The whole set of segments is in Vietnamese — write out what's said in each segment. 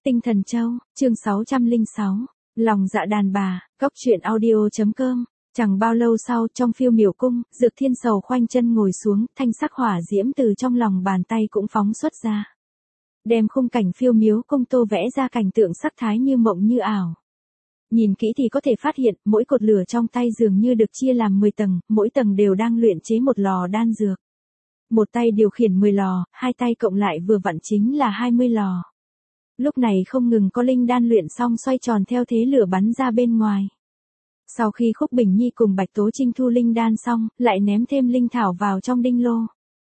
Tinh Thần Châu, chương 606, Lòng dạ đàn bà, góc truyện audio.com. Chẳng bao lâu sau, trong phiêu miểu cung, Dược Thiên Sầu khoanh chân ngồi xuống, thanh sắc hỏa diễm từ trong lòng bàn tay cũng phóng xuất ra. Đem khung cảnh phiêu miếu cung tô vẽ ra cảnh tượng sắc thái như mộng như ảo. Nhìn kỹ thì có thể phát hiện, mỗi cột lửa trong tay dường như được chia làm 10 tầng, mỗi tầng đều đang luyện chế một lò đan dược. Một tay điều khiển 10 lò, hai tay cộng lại vừa vặn chính là 20 lò. Lúc này không ngừng có linh đan luyện xong xoay tròn theo thế lửa bắn ra bên ngoài. Sau khi Khúc Bình Nhi cùng Bạch Tố Trinh thu linh đan xong, lại ném thêm linh thảo vào trong đinh lô.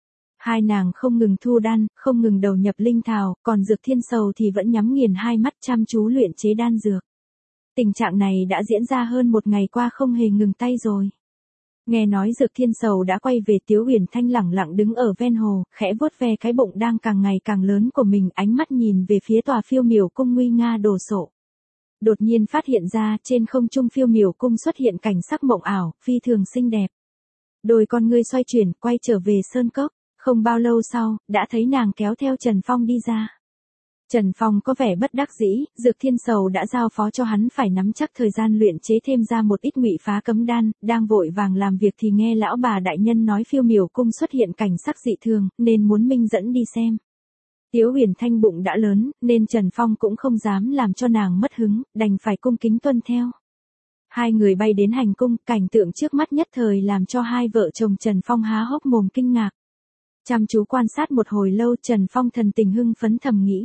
Hai nàng không ngừng thu đan, không ngừng đầu nhập linh thảo, còn Dược Thiên Sầu thì vẫn nhắm nghiền hai mắt chăm chú luyện chế đan dược. Tình trạng này đã diễn ra hơn một ngày qua không hề ngừng tay rồi. Nghe nói Dược Thiên Sầu đã quay về, Tiếu Huyền Thanh lẳng lặng đứng ở ven hồ, khẽ vuốt ve cái bụng đang càng ngày càng lớn của mình, ánh mắt nhìn về phía tòa phiêu miểu cung nguy nga đồ sộ. Đột nhiên phát hiện ra, trên không trung phiêu miểu cung xuất hiện cảnh sắc mộng ảo, phi thường xinh đẹp. Đôi con ngươi xoay chuyển, quay trở về sơn cốc, không bao lâu sau, đã thấy nàng kéo theo Trần Phong đi ra. Trần Phong có vẻ bất đắc dĩ, Dược Thiên Sầu đã giao phó cho hắn phải nắm chắc thời gian luyện chế thêm ra một ít ngụy phá cấm đan, đang vội vàng làm việc thì nghe lão bà đại nhân nói phiêu miểu cung xuất hiện cảnh sắc dị thường, nên muốn minh dẫn đi xem. Tiếu Huyền Thanh bụng đã lớn, nên Trần Phong cũng không dám làm cho nàng mất hứng, đành phải cung kính tuân theo. Hai người bay đến hành cung, cảnh tượng trước mắt nhất thời làm cho hai vợ chồng Trần Phong há hốc mồm kinh ngạc. Chăm chú quan sát một hồi lâu, Trần Phong thần tình hưng phấn thầm nghĩ.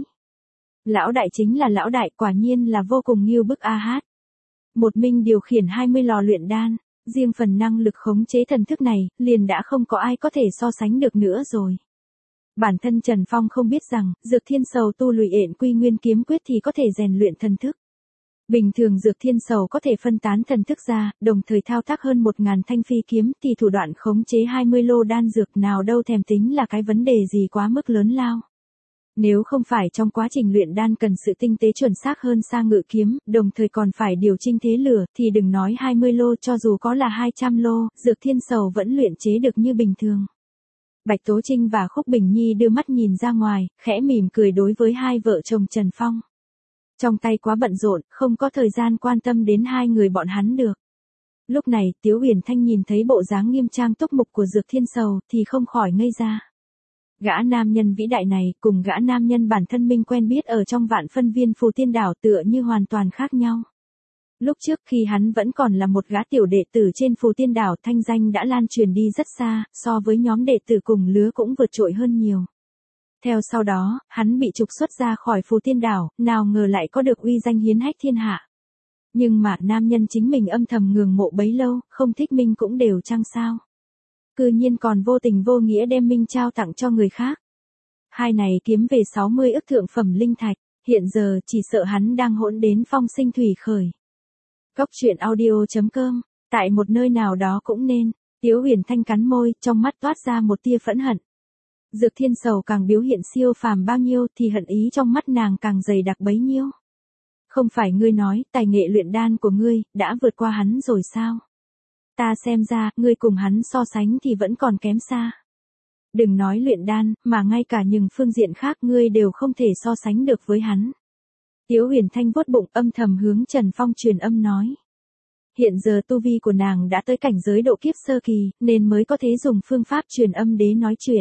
Lão đại chính là lão đại, quả nhiên là vô cùng nghiêu bức a hát. Một mình điều khiển 20 lò luyện đan, riêng phần năng lực khống chế thần thức này, liền đã không có ai có thể so sánh được nữa rồi. Bản thân Trần Phong không biết rằng, Dược Thiên Sầu tu luyện Yện Quy Nguyên kiếm quyết thì có thể rèn luyện thần thức. Bình thường Dược Thiên Sầu có thể phân tán thần thức ra, đồng thời thao tác hơn 1000 thanh phi kiếm, thì thủ đoạn khống chế 20 lô đan dược nào đâu thèm tính là cái vấn đề gì quá mức lớn lao. Nếu không phải trong quá trình luyện đan cần sự tinh tế chuẩn xác hơn xa ngự kiếm, đồng thời còn phải điều chỉnh thế lửa, thì đừng nói 20 lô, cho dù có là 200 lô, Dược Thiên Sầu vẫn luyện chế được như bình thường. Bạch Tố Trinh và Khúc Bình Nhi đưa mắt nhìn ra ngoài, khẽ mỉm cười đối với hai vợ chồng Trần Phong. Trong tay quá bận rộn, không có thời gian quan tâm đến hai người bọn hắn được. Lúc này, Tiếu Huyền Thanh nhìn thấy bộ dáng nghiêm trang túc mục của Dược Thiên Sầu, thì không khỏi ngây ra. Gã nam nhân vĩ đại này, cùng gã nam nhân bản thân mình quen biết ở trong Vạn Phân Viên Phù Tiên Đảo tựa như hoàn toàn khác nhau. Lúc trước khi hắn vẫn còn là một gã tiểu đệ tử trên Phù Tiên Đảo, thanh danh đã lan truyền đi rất xa, so với nhóm đệ tử cùng lứa cũng vượt trội hơn nhiều. Theo sau đó, hắn bị trục xuất ra khỏi Phù Tiên Đảo, nào ngờ lại có được uy danh hiến hách thiên hạ. Nhưng mà nam nhân chính mình âm thầm ngưỡng mộ bấy lâu, không thích mình cũng đều chăng sao. Cư nhiên còn vô tình vô nghĩa đem minh trao tặng cho người khác. Hai này kiếm về 60 ức thượng phẩm linh thạch, hiện giờ chỉ sợ hắn đang hỗn đến phong sinh thủy khởi. Góc truyện audio.com, tại một nơi nào đó cũng nên, Tiếu Huyền Thanh cắn môi, trong mắt toát ra một tia phẫn hận. Dược Thiên Sầu càng biểu hiện siêu phàm bao nhiêu thì hận ý trong mắt nàng càng dày đặc bấy nhiêu. Không phải ngươi nói, tài nghệ luyện đan của ngươi, đã vượt qua hắn rồi sao? Ta xem ra, ngươi cùng hắn so sánh thì vẫn còn kém xa. Đừng nói luyện đan, mà ngay cả những phương diện khác ngươi đều không thể so sánh được với hắn. Tiếu Huyền Thanh vuốt bụng âm thầm hướng Trần Phong truyền âm nói. Hiện giờ tu vi của nàng đã tới cảnh giới độ kiếp sơ kỳ, nên mới có thể dùng phương pháp truyền âm để nói chuyện.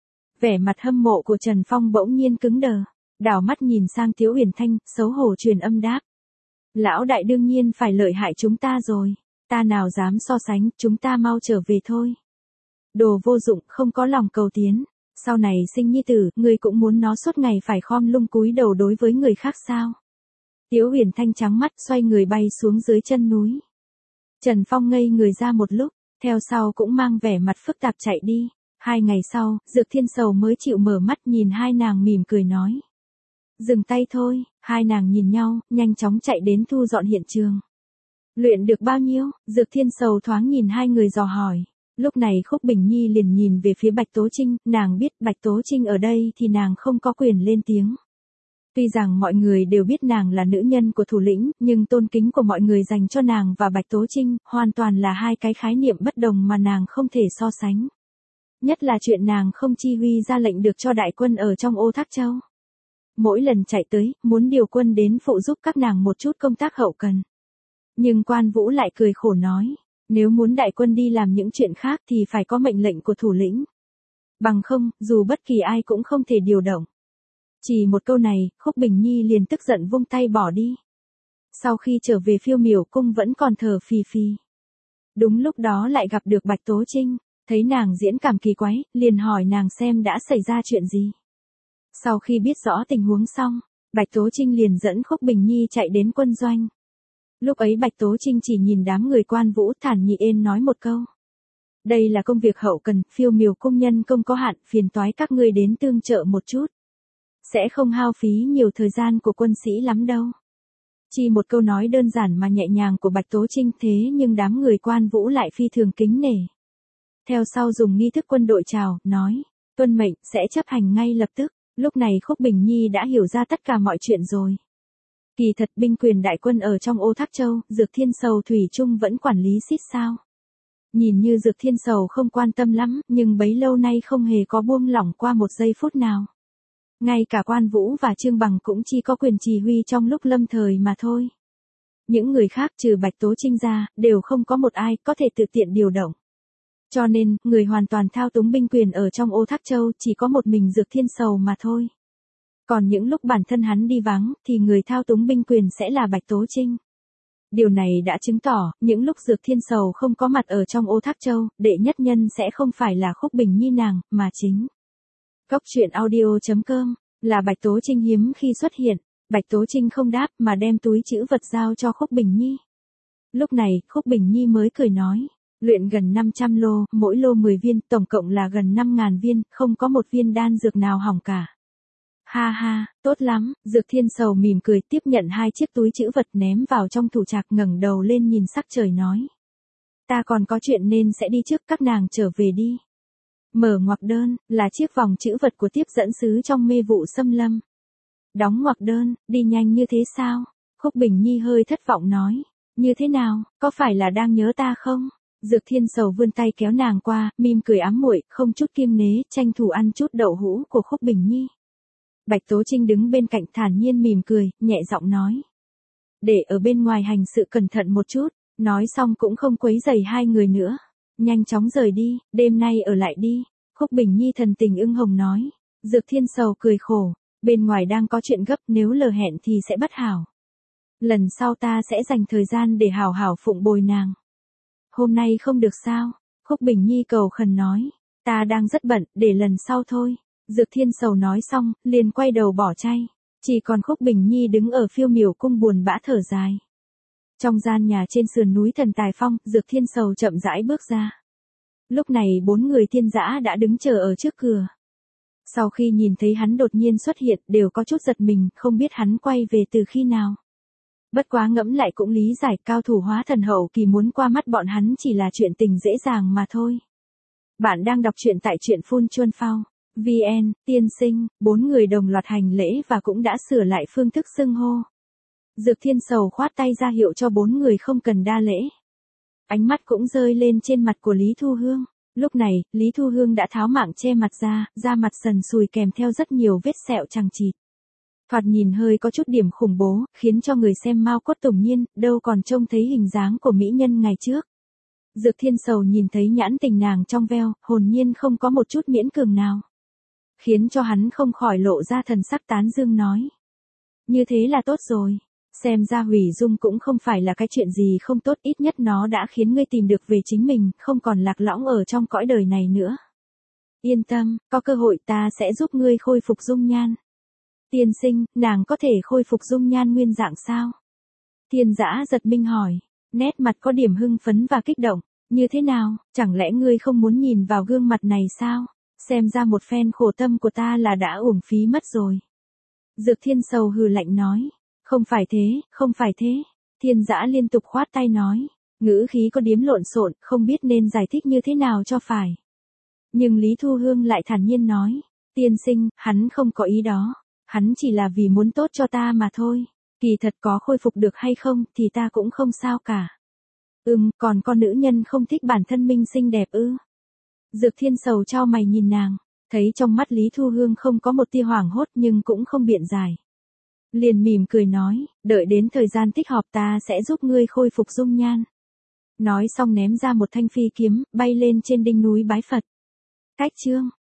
Vẻ mặt hâm mộ của Trần Phong bỗng nhiên cứng đờ, đảo mắt nhìn sang Tiếu Huyền Thanh, xấu hổ truyền âm đáp. Lão đại đương nhiên phải lợi hại chúng ta rồi. Ta nào dám so sánh, chúng ta mau trở về thôi. Đồ vô dụng, không có lòng cầu tiến. Sau này sinh nhi tử, ngươi cũng muốn nó suốt ngày phải khom lưng cúi đầu đối với người khác sao? Tiếu Huyền Thanh trắng mắt xoay người bay xuống dưới chân núi. Trần Phong ngây người ra một lúc, theo sau cũng mang vẻ mặt phức tạp chạy đi. 2 ngày sau, Dược Thiên Sầu mới chịu mở mắt nhìn hai nàng mỉm cười nói. Dừng tay thôi, hai nàng nhìn nhau, nhanh chóng chạy đến thu dọn hiện trường. Luyện được bao nhiêu? Dược Thiên Sầu thoáng nhìn hai người dò hỏi. Lúc này Khúc Bình Nhi liền nhìn về phía Bạch Tố Trinh, nàng biết Bạch Tố Trinh ở đây thì nàng không có quyền lên tiếng. Tuy rằng mọi người đều biết nàng là nữ nhân của thủ lĩnh, nhưng tôn kính của mọi người dành cho nàng và Bạch Tố Trinh, hoàn toàn là hai cái khái niệm bất đồng mà nàng không thể so sánh. Nhất là chuyện nàng không chi huy ra lệnh được cho đại quân ở trong Ô Thác Châu. mỗi lần chạy tới, muốn điều quân đến phụ giúp các nàng một chút công tác hậu cần. Nhưng Quan Vũ lại cười khổ nói, nếu muốn đại quân đi làm những chuyện khác thì phải có mệnh lệnh của thủ lĩnh. Bằng không, dù bất kỳ ai cũng không thể điều động. Chỉ một câu này, Khúc Bình Nhi liền tức giận vung tay bỏ đi. Sau khi trở về Phiêu Miểu Cung vẫn còn thở phì phì. Đúng lúc đó lại gặp được Bạch Tố Trinh, thấy nàng diễn cảm kỳ quái, liền hỏi nàng xem đã xảy ra chuyện gì. Sau khi biết rõ tình huống xong, Bạch Tố Trinh liền dẫn Khúc Bình Nhi chạy đến quân doanh. Lúc ấy Bạch Tố Trinh chỉ nhìn đám người Quan Vũ thản nhiên nói một câu. Đây là công việc hậu cần, Phiêu Miểu Cung nhân công có hạn, phiền toái các ngươi đến tương trợ một chút. Sẽ không hao phí nhiều thời gian của quân sĩ lắm đâu. Chỉ một câu nói đơn giản mà nhẹ nhàng của Bạch Tố Trinh thế nhưng đám người Quan Vũ lại phi thường kính nể. Theo sau dùng nghi thức quân đội chào, nói, tuân mệnh, sẽ chấp hành ngay lập tức. Lúc này Khúc Bình Nhi đã hiểu ra tất cả mọi chuyện rồi. Kỳ thật binh quyền đại quân ở trong Ô Thác Châu, Dược Thiên Sầu thủy chung vẫn quản lý xít sao. Nhìn như Dược Thiên Sầu không quan tâm lắm, nhưng bấy lâu nay không hề có buông lỏng qua một giây phút nào. Ngay cả Quan Vũ và Trương Bằng cũng chỉ có quyền chỉ huy trong lúc lâm thời mà thôi. Những người khác trừ Bạch Tố Trinh ra, đều không có một ai có thể tự tiện điều động. Cho nên, người hoàn toàn thao túng binh quyền ở trong Ô Thác Châu chỉ có một mình Dược Thiên Sầu mà thôi. Còn những lúc bản thân hắn đi vắng, thì người thao túng binh quyền sẽ là Bạch Tố Trinh. Điều này đã chứng tỏ, những lúc Dược Thiên Sầu không có mặt ở trong Ô Thác Châu, đệ nhất nhân sẽ không phải là Khúc Bình Nhi nàng, mà chính. Góc truyện audio.com, là Bạch Tố Trinh hiếm khi xuất hiện, Bạch Tố Trinh không đáp mà đem túi trữ vật giao cho Khúc Bình Nhi. Lúc này, Khúc Bình Nhi mới cười nói, luyện gần 500 lô, mỗi lô 10 viên, tổng cộng là gần 5.000 viên, không có một viên đan dược nào hỏng cả. Ha ha, tốt lắm, Dược Thiên Sầu mỉm cười tiếp nhận hai chiếc túi trữ vật ném vào trong thủ trạc ngẩng đầu lên nhìn sắc trời nói. Ta còn có chuyện nên sẽ đi trước, các nàng trở về đi. Mở ngoặc đơn, là chiếc vòng trữ vật của tiếp dẫn sứ trong mê vụ xâm lâm. Đóng ngoặc đơn, đi nhanh như thế sao? Khúc Bình Nhi hơi thất vọng nói. Như thế nào, có phải là đang nhớ ta không? Dược Thiên Sầu vươn tay kéo nàng qua, mỉm cười ám muội, không chút kiêng nế, tranh thủ ăn chút đậu hũ của Khúc Bình Nhi. Bạch Tố Trinh đứng bên cạnh thản nhiên mỉm cười, nhẹ giọng nói. Để ở bên ngoài hành sự cẩn thận một chút, nói xong cũng không quấy rầy hai người nữa. Nhanh chóng rời đi, đêm nay ở lại đi. Khúc Bình Nhi thần tình ưng hồng nói. Dược Thiên Sầu cười khổ, bên ngoài đang có chuyện gấp, nếu lờ hẹn thì sẽ bất hảo. Lần sau ta sẽ dành thời gian để hảo hảo phụng bồi nàng. Hôm nay không được sao? Khúc Bình Nhi cầu khẩn nói. Ta đang rất bận, để lần sau thôi. Dược Thiên Sầu nói xong, liền quay đầu bỏ chay. Chỉ còn Khúc Bình Nhi đứng ở Phiêu Miểu Cung buồn bã thở dài. Trong gian nhà trên sườn núi Thần Tài Phong, Dược Thiên Sầu chậm rãi bước ra. Lúc này 4 người thiên dã đã đứng chờ ở trước cửa. Sau khi nhìn thấy hắn đột nhiên xuất hiện, đều có chút giật mình, không biết hắn quay về từ khi nào. Bất quá ngẫm lại cũng lý giải, cao thủ hóa thần hậu kỳ muốn qua mắt bọn hắn chỉ là chuyện tình dễ dàng mà thôi. Bạn đang đọc truyện tại truyện Phun Chuân Phao. VN, tiên sinh, 4 người đồng loạt hành lễ và cũng đã sửa lại phương thức xưng hô. Dược Thiên Sầu khoát tay ra hiệu cho 4 người không cần đa lễ. Ánh mắt cũng rơi lên trên mặt của Lý Thu Hương. Lúc này, Lý Thu Hương đã tháo mảng che mặt ra, da mặt sần sùi kèm theo rất nhiều vết sẹo chằng chịt. Thoạt nhìn hơi có chút điểm khủng bố, khiến cho người xem mau cốt tủng nhiên, đâu còn trông thấy hình dáng của mỹ nhân ngày trước. Dược Thiên Sầu nhìn thấy nhãn tình nàng trong veo, hồn nhiên không có một chút miễn cường nào. Khiến cho hắn không khỏi lộ ra thần sắc tán dương nói. Như thế là tốt rồi. Xem ra hủy dung cũng không phải là cái chuyện gì không tốt, ít nhất nó đã khiến ngươi tìm được về chính mình, không còn lạc lõng ở trong cõi đời này nữa. Yên tâm, có cơ hội ta sẽ giúp ngươi khôi phục dung nhan. Tiên sinh, nàng có thể khôi phục dung nhan nguyên dạng sao? Thiên Dã giật mình hỏi, nét mặt có điểm hưng phấn và kích động. Như thế nào, chẳng lẽ ngươi không muốn nhìn vào gương mặt này sao? Xem ra một phen khổ tâm của ta là đã uổng phí mất rồi. Dược Thiên Sầu hừ lạnh nói. Không phải thế, không phải thế. Thiên Dã liên tục khoát tay nói. Ngữ khí có điếm lộn xộn, không biết nên giải thích như thế nào cho phải. Nhưng Lý Thu Hương lại thản nhiên nói. Tiên sinh, hắn không có ý đó. Hắn chỉ là vì muốn tốt cho ta mà thôi. Kỳ thật có khôi phục được hay không thì ta cũng không sao cả. Còn con nữ nhân không thích bản thân minh xinh đẹp ư? Dược Thiên Sầu chau mày nhìn nàng. Thấy trong mắt Lý Thu Hương không có một tia hoảng hốt nhưng cũng không biện giải. Liền mỉm cười nói, đợi đến thời gian thích hợp ta sẽ giúp ngươi khôi phục dung nhan. Nói xong ném ra một thanh phi kiếm, bay lên trên đỉnh núi bái Phật. Cách chương